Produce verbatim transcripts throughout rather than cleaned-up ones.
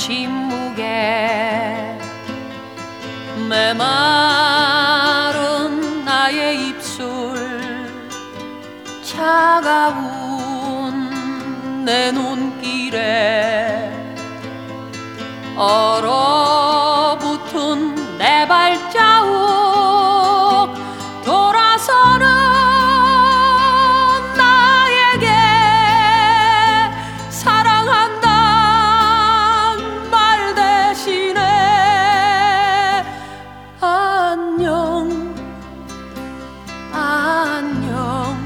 침묵에 메마른 나의 입술, 차가운 내 눈길에 얼어붙은 내 발자국, 돌아서는 나에게 사랑한단 말 대신에 안녕 안녕.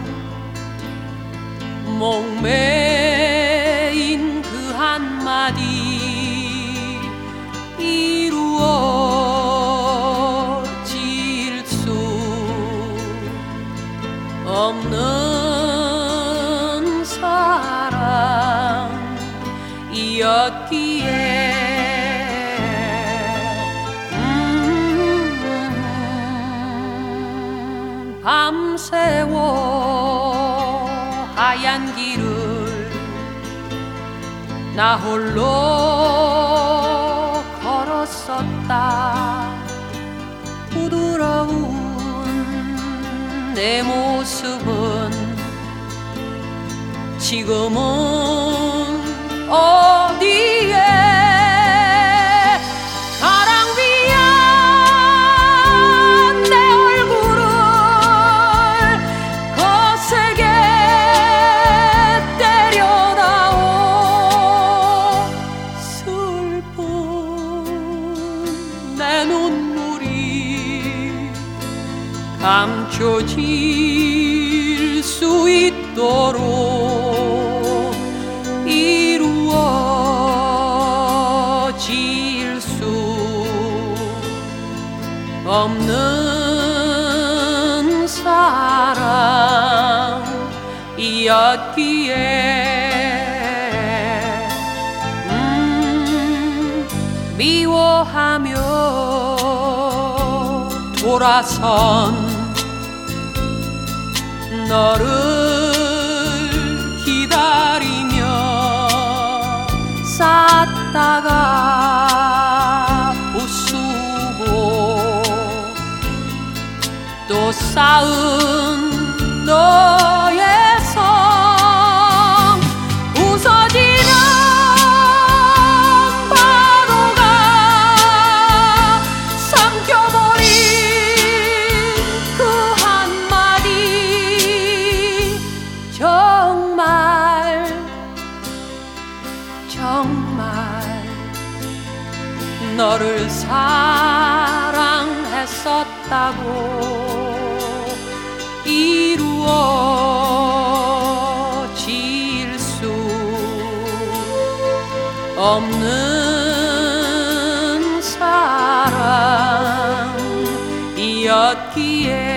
목매인 그 한마디 이루어질 수 없는 사랑이었기에 음, 밤새워 하얀 길을 나 홀로 걸었었다. 부드러운 내 모습은 지금은 어디에? 사랑 위한 내 얼굴을 거세게 때려다오. 슬픈 내 눈물이 감춰질 수 있도록 이루어질 수 없는 사랑이었기에 음, 미워하며 돌아선 너를 기다리며 쌓다가 부수고 또 쌓은 너의 성, 부서지는 파도가 삼켜버린 그 한마디, 정말 정말 너를 사랑했었다고 이루어질 수 없는 사랑이었기에